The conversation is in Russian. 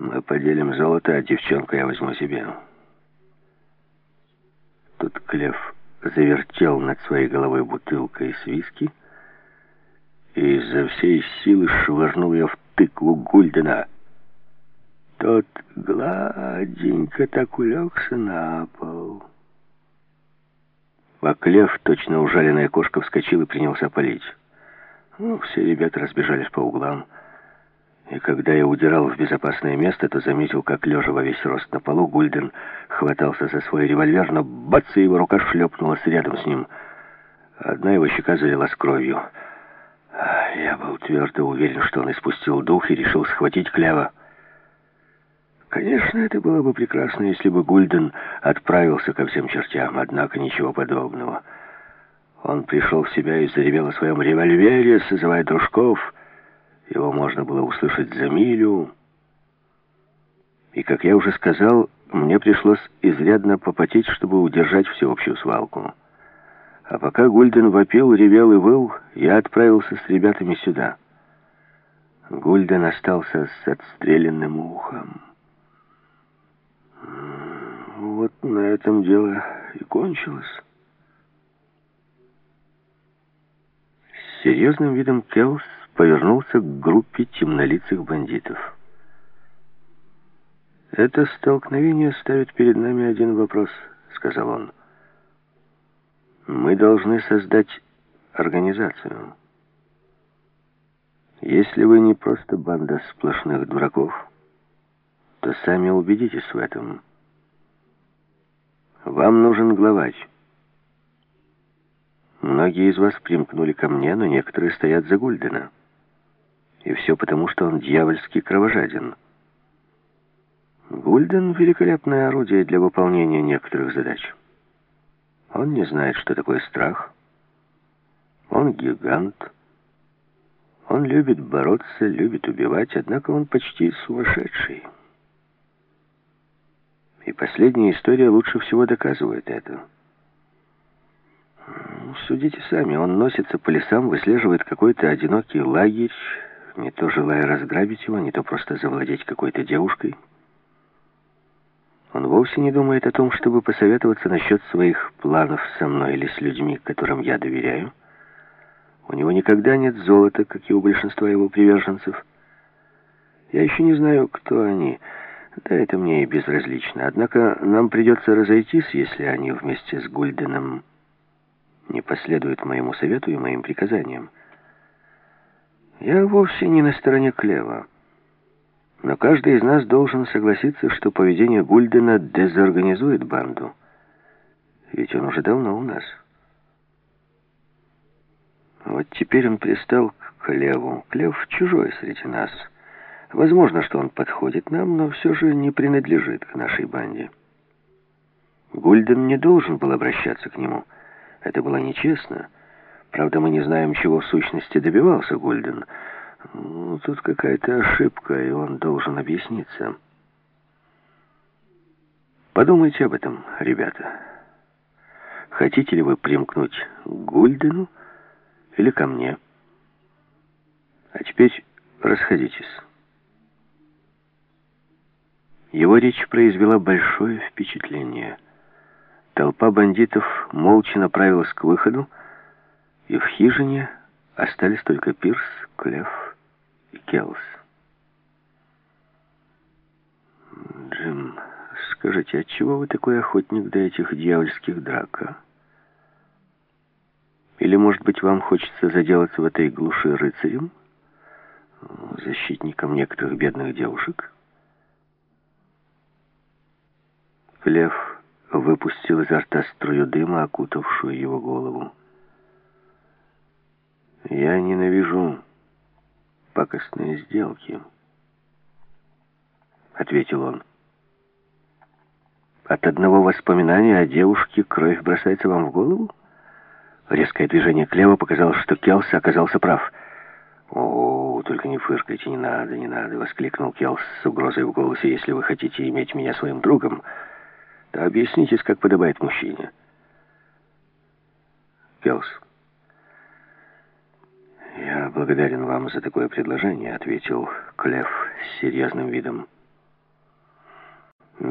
Мы поделим золото, а девчонку я возьму себе. Тут Клев завертел над своей головой бутылкой с виски и изо всей силы швырнул ее в тыкву Гульдена. Тот гладенько так улегся на пол. А Клев, точно ужаленная кошка, вскочил и принялся палить. Все ребята разбежались по углам. И когда я удирал в безопасное место, то заметил, как, лежа во весь рост на полу, Гульден хватался за свой револьвер, но бац, и его рука шлепнулась рядом с ним. Одна его щека залилась кровью. Я был твердо уверен, что он испустил дух и решил схватить Клева. Конечно, это было бы прекрасно, если бы Гульден отправился ко всем чертям, однако ничего подобного. Он пришел в себя и заревел о своем револьвере, созывая дружков. Его можно было услышать за милю. И, как я уже сказал, мне пришлось изрядно попотеть, чтобы удержать всеобщую свалку. А пока Гульден вопил, ревел и выл, я отправился с ребятами сюда. Гульден остался с отстрелянным ухом. Вот на этом дело и кончилось. С серьезным видом Келс повернулся к группе темнолицых бандитов. «Это столкновение ставит перед нами один вопрос», — сказал он. «Мы должны создать организацию. Если вы не просто банда сплошных дураков, то сами убедитесь в этом. Вам нужен главарь. Многие из вас примкнули ко мне, но некоторые стоят за Гульдена. И все потому, что он дьявольски кровожаден. Гульден — великолепное орудие для выполнения некоторых задач. Он не знает, что такое страх. Он гигант. Он любит бороться, любит убивать, однако он почти сумасшедший. И последняя история лучше всего доказывает это. Судите сами, он носится по лесам, выслеживает какой-то одинокий лагерь, не то желая разграбить его, не то просто завладеть какой-то девушкой. Он вовсе не думает о том, чтобы посоветоваться насчет своих планов со мной или с людьми, которым я доверяю. У него никогда нет золота, как и у большинства его приверженцев. Я еще не знаю, кто они. Да, это мне и безразлично. Однако нам придется разойтись, если они вместе с Гульденом не последуют моему совету и моим приказаниям. Я вовсе не на стороне Клева. Но каждый из нас должен согласиться, что поведение Гульдена дезорганизует банду. Ведь он уже давно у нас. Вот теперь он пристал к Клеву. Клев чужой среди нас. Возможно, что он подходит нам, но все же не принадлежит к нашей банде. Гульден не должен был обращаться к нему. Это было нечестно. Правда, мы не знаем, чего в сущности добивался Гульден. Тут какая-то ошибка, и он должен объясниться. Подумайте об этом, ребята. Хотите ли вы примкнуть к Гульдену или ко мне? А теперь расходитесь. Его речь произвела большое впечатление. Толпа бандитов молча направилась к выходу, и в хижине остались только Пирс, Клев и Келс. «Джим, скажите, отчего вы такой охотник до этих дьявольских драк, а? Или, может быть, вам хочется заделаться в этой глуши рыцарем, защитником некоторых бедных девушек?» Клев выпустил изо рта струю дыма, окутавшую его голову. «Я ненавижу пакостные сделки», — ответил он. «От одного воспоминания о девушке кровь бросается вам в голову?» Резкое движение Клева показало, что Келс оказался прав. «О, только не фыркайте, не надо, не надо», — воскликнул Келс с угрозой в голосе. «Если вы хотите иметь меня своим другом, то объяснитесь, как подобает мужчине». «Келс, я благодарен вам за такое предложение», — ответил Клев с серьезным видом.